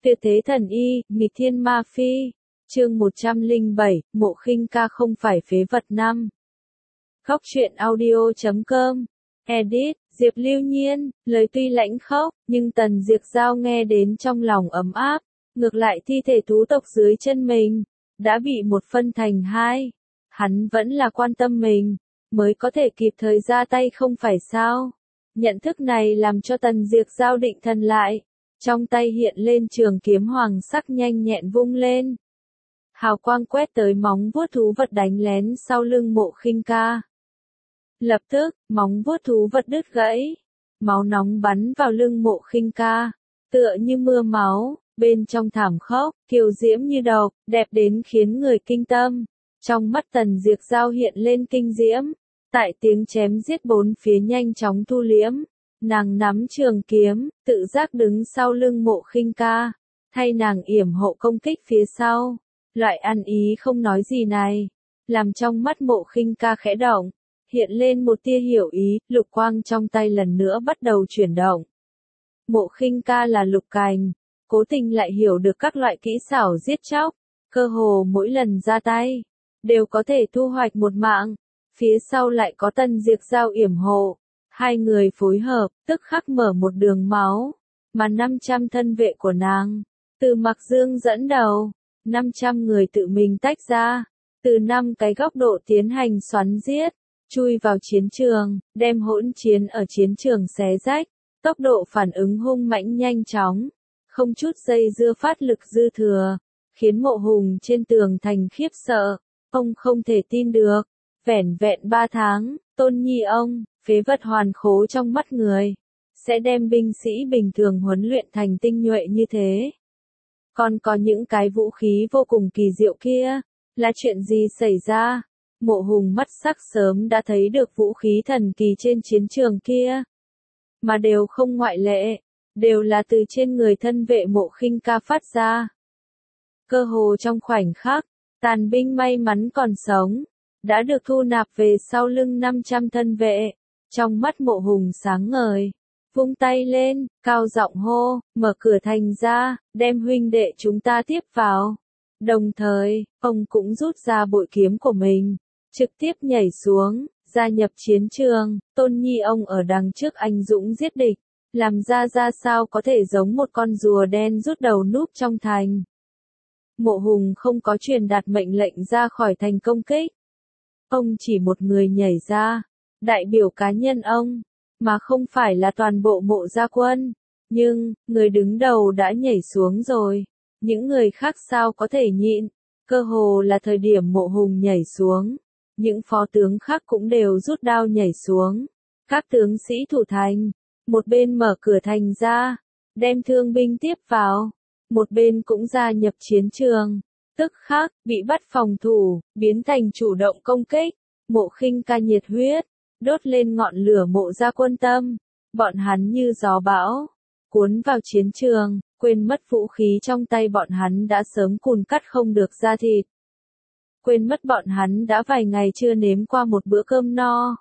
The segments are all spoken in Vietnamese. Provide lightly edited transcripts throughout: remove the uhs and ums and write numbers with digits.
Tuyệt thế thần y, nghịch thiên ma phi. Chương 107, Mộ Khinh Ca không phải phế vật năm. Góc truyện audio.com. Edit, Diệp Lưu Nhiên, lời tuy lãnh khốc, nhưng Tần Diệp Giao nghe đến trong lòng ấm áp, ngược lại thi thể thú tộc dưới chân mình, đã bị một phân thành hai. Hắn vẫn là quan tâm mình, mới có thể kịp thời ra tay không phải sao. Nhận thức này làm cho Tần Diệp Giao định thần lại, trong tay hiện lên trường kiếm hoàng sắc nhanh nhẹn vung lên. Hào quang quét tới móng vuốt thú vật đánh lén sau lưng Mộ Khinh Ca. Lập tức, móng vuốt thú vật đứt gãy, máu nóng bắn vào lưng Mộ Khinh Ca, tựa như mưa máu, bên trong thảm khốc, kiều diễm như độc, đẹp đến khiến người kinh tâm. Trong mắt Tần Diệp Giao hiện lên kinh diễm, tại tiếng chém giết bốn phía nhanh chóng thu liễm, nàng nắm trường kiếm, tự giác đứng sau lưng Mộ Khinh Ca, thay nàng yểm hộ công kích phía sau. Loại ăn ý không nói gì này, làm trong mắt Mộ Khinh Ca khẽ động, hiện lên một tia hiểu ý, lục quang trong tay lần nữa bắt đầu chuyển động. Mộ Khinh Ca là lục cành, cố tình lại hiểu được các loại kỹ xảo giết chóc, cơ hồ mỗi lần ra tay, đều có thể thu hoạch một mạng, phía sau lại có Tần Diệp Giao yểm hộ, hai người phối hợp, tức khắc mở một đường máu, mà 500 thân vệ của nàng, từ Mặc Dương dẫn đầu, 500 người tự mình tách ra, từ 5 cái góc độ tiến hành xoắn giết, chui vào chiến trường, đem hỗn chiến ở chiến trường xé rách, tốc độ phản ứng hung mãnh nhanh chóng, không chút dây dưa phát lực dư thừa, khiến Mộ Hùng trên tường thành khiếp sợ, ông không thể tin được, vẻn vẹn 3 tháng, Tôn Nhi ông, phế vật hoàn khố trong mắt người, sẽ đem binh sĩ bình thường huấn luyện thành tinh nhuệ như thế. Còn có những cái vũ khí vô cùng kỳ diệu kia, là chuyện gì xảy ra? Mộ Hùng mắt sắc sớm đã thấy được vũ khí thần kỳ trên chiến trường kia, mà đều không ngoại lệ, đều là từ trên người thân vệ Mộ Khinh Ca phát ra. Cơ hồ trong khoảnh khắc, tàn binh may mắn còn sống, đã được thu nạp về sau lưng 500 thân vệ, trong mắt Mộ Hùng sáng ngời. Vung tay lên, cao giọng hô, mở cửa thành ra, đem huynh đệ chúng ta tiếp vào. Đồng thời, ông cũng rút ra bội kiếm của mình, trực tiếp nhảy xuống, gia nhập chiến trường. Tôn Nhi ông ở đằng trước anh dũng giết địch, làm ra sao có thể giống một con rùa đen rút đầu núp trong thành. Mộ Hùng không có truyền đạt mệnh lệnh ra khỏi thành công kích. Ông chỉ một người nhảy ra, đại biểu cá nhân ông, mà không phải là toàn bộ Mộ gia quân. Nhưng, người đứng đầu đã nhảy xuống rồi, những người khác sao có thể nhịn, cơ hồ là thời điểm Mộ Hùng nhảy xuống. Những phó tướng khác cũng đều rút đao nhảy xuống. Các tướng sĩ thủ thành, một bên mở cửa thành ra, đem thương binh tiếp vào, một bên cũng gia nhập chiến trường. Tức khắc, bị bắt phòng thủ, biến thành chủ động công kích. Mộ Khinh Ca nhiệt huyết, đốt lên ngọn lửa Mộ gia quân tâm. Bọn hắn như gió bão, cuốn vào chiến trường, quên mất vũ khí trong tay bọn hắn đã sớm cùn cắt không được da thịt. Quên mất bọn hắn đã vài ngày chưa nếm qua một bữa cơm no.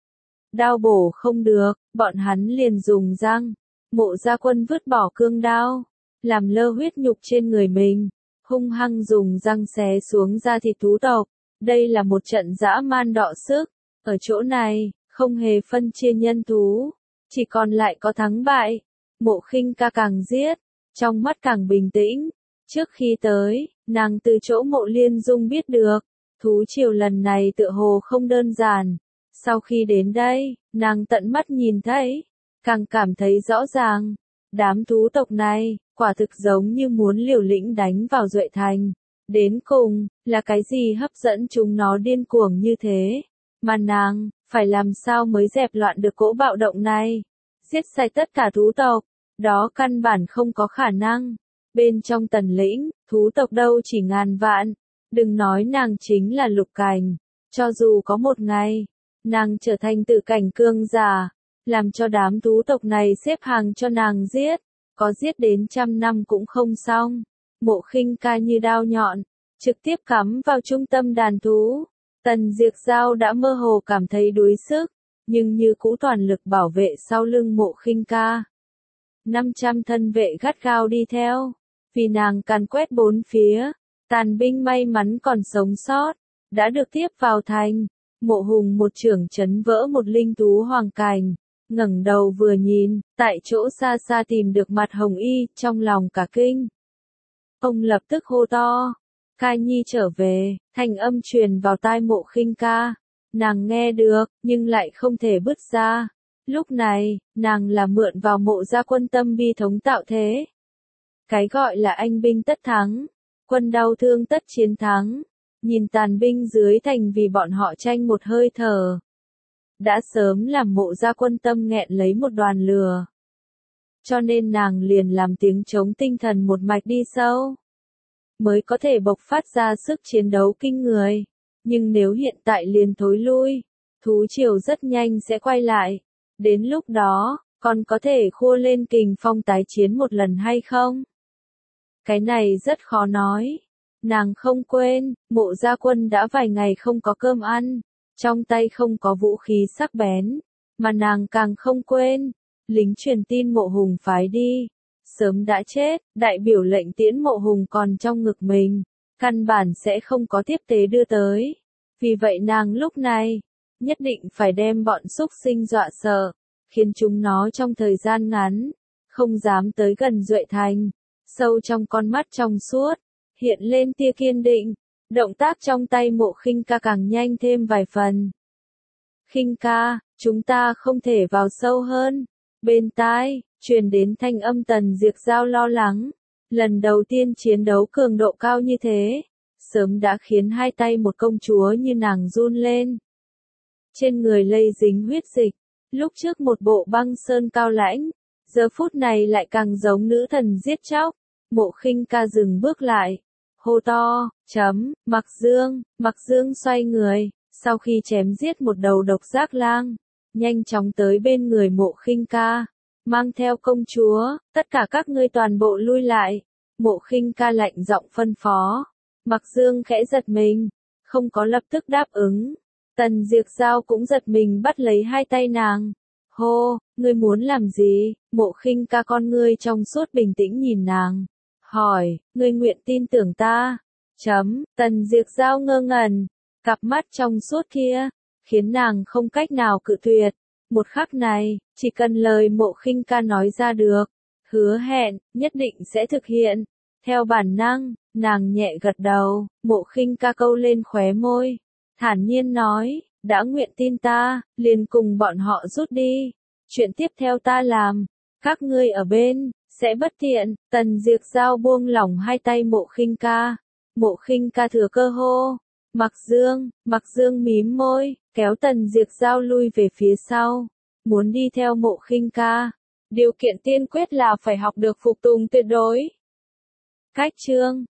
Đao bổ không được, bọn hắn liền dùng răng. Mộ gia quân vứt bỏ cương đao, làm lơ huyết nhục trên người mình, hung hăng dùng răng xé xuống da thịt thú tộc. Đây là một trận dã man đọ sức. Ở chỗ này, không hề phân chia nhân thú, chỉ còn lại có thắng bại. Mộ Khinh Ca càng giết, trong mắt càng bình tĩnh. Trước khi tới, nàng từ chỗ Mộ Liên Dung biết được, thú triều lần này tựa hồ không đơn giản. Sau khi đến đây, nàng tận mắt nhìn thấy, càng cảm thấy rõ ràng, đám thú tộc này, quả thực giống như muốn liều lĩnh đánh vào Duệ Thành. Đến cùng, là cái gì hấp dẫn chúng nó điên cuồng như thế? Mà nàng, phải làm sao mới dẹp loạn được cỗ bạo động này? Giết sạch tất cả thú tộc, đó căn bản không có khả năng. Bên trong Tần lĩnh, thú tộc đâu chỉ ngàn vạn. Đừng nói nàng chính là lục cành. Cho dù có một ngày, nàng trở thành tử cảnh cương giả, làm cho đám thú tộc này xếp hàng cho nàng giết, có giết đến 100 năm cũng không xong. Mộ Khinh Ca như đao nhọn, trực tiếp cắm vào trung tâm đàn thú. Tần Diệp Giao đã mơ hồ cảm thấy đuối sức, nhưng như cũ toàn lực bảo vệ sau lưng Mộ Khinh Ca. 500 thân vệ gắt gao đi theo, Vì nàng càn quét bốn phía, tàn binh may mắn còn sống sót, đã được tiếp vào thành. Mộ Hùng một chưởng chấn vỡ một linh thú hoàng cành, ngẩng đầu vừa nhìn, tại chỗ xa xa tìm được mặt Hồng Y, trong lòng cả kinh. Ông lập tức hô to, Ca Nhi trở về, thanh âm truyền vào tai Mộ Khinh Ca. Nàng nghe được, nhưng lại không thể bứt ra. Lúc này, nàng là mượn vào Mộ gia quân tâm bi thống tạo thế. Cái gọi là anh binh tất thắng, quân đau thương tất chiến thắng. Nhìn tàn binh dưới thành vì bọn họ tranh một hơi thở. Đã sớm làm Mộ gia quân tâm nghẹn lấy một đoàn lửa. Cho nên nàng liền làm tiếng chống tinh thần một mạch đi sâu. Mới có thể bộc phát ra sức chiến đấu kinh người. Nhưng nếu hiện tại liền thối lui, thú triều rất nhanh sẽ quay lại. Đến lúc đó, còn có thể khua lên kình phong tái chiến một lần hay không? Cái này rất khó nói. Nàng không quên, Mộ gia quân đã vài ngày không có cơm ăn, trong tay không có vũ khí sắc bén, mà nàng càng không quên, lính truyền tin Mộ Hùng phái đi, sớm đã chết, đại biểu lệnh tiễn Mộ Hùng còn trong ngực mình, căn bản sẽ không có tiếp tế đưa tới. Vì vậy nàng lúc này, nhất định phải đem bọn súc sinh dọa sợ, khiến chúng nó trong thời gian ngắn, không dám tới gần Duệ Thành. Sâu trong con mắt trong suốt, hiện lên tia kiên định, động tác trong tay Mộ Khinh Ca càng nhanh thêm vài phần. Khinh ca, chúng ta không thể vào sâu hơn. Bên tai, truyền đến thanh âm Tần Diệc Giao lo lắng. Lần đầu tiên chiến đấu cường độ cao như thế, sớm đã khiến hai tay một công chúa như nàng run lên. Trên người lây dính huyết dịch, lúc trước một bộ băng sơn cao lãnh, giờ phút này lại càng giống nữ thần giết chóc. Mộ Khinh Ca dừng bước lại, hô to, Mặc Dương xoay người, sau khi chém giết một đầu độc giác lang, nhanh chóng tới bên người Mộ Khinh Ca, mang theo công chúa, tất cả các ngươi toàn bộ lui lại. Mộ Khinh Ca lạnh giọng phân phó. Mặc Dương khẽ giật mình, không có lập tức đáp ứng. Tần Diệc Giao cũng giật mình bắt lấy hai tay nàng. Hô, ngươi muốn làm gì? Mộ Khinh Ca con ngươi trong suốt bình tĩnh nhìn nàng. Hỏi, ngươi nguyện tin tưởng ta? Tần Diệc Giao ngơ ngẩn, cặp mắt trong suốt kia, khiến nàng không cách nào cự tuyệt. Một khắc này, chỉ cần lời Mộ Khinh Ca nói ra được, hứa hẹn, nhất định sẽ thực hiện. Theo bản năng, nàng nhẹ gật đầu, Mộ Khinh Ca câu lên khóe môi, thản nhiên nói, đã nguyện tin ta, liền cùng bọn họ rút đi. Chuyện tiếp theo ta làm, các ngươi ở bên, sẽ bất tiện. Tần Diệc Giao buông lỏng hai tay Mộ Khinh Ca. Mộ Khinh Ca thừa cơ hô, Mặc Dương mím môi, kéo Tần Diệc Giao lui về phía sau, muốn đi theo Mộ Khinh Ca. Điều kiện tiên quyết là phải học được phục tùng tuyệt đối. Cách chương